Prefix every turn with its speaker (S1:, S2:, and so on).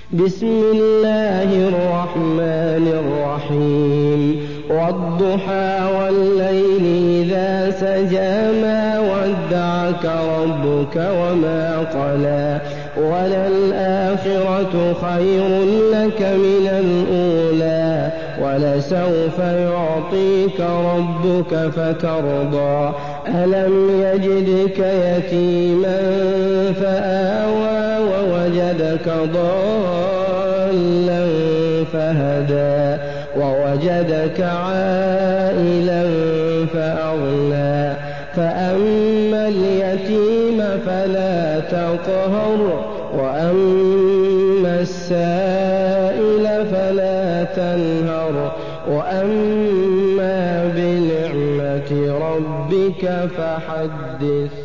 S1: بسم الله الرحمن الرحيم والضحى والليل إذا سجى ما ودعك ربك وما قلى وللآخرة خير لك من الأولى ولسوف يعطيك ربك فترضى ألم يجدك يتيما فآوى ووجدك ضالا فهدى ووجدك عائلا فأغنى فأما اليتيم فلا تقهر وأما السائل فلا تنهر وأما بنعمة ربك فحدث.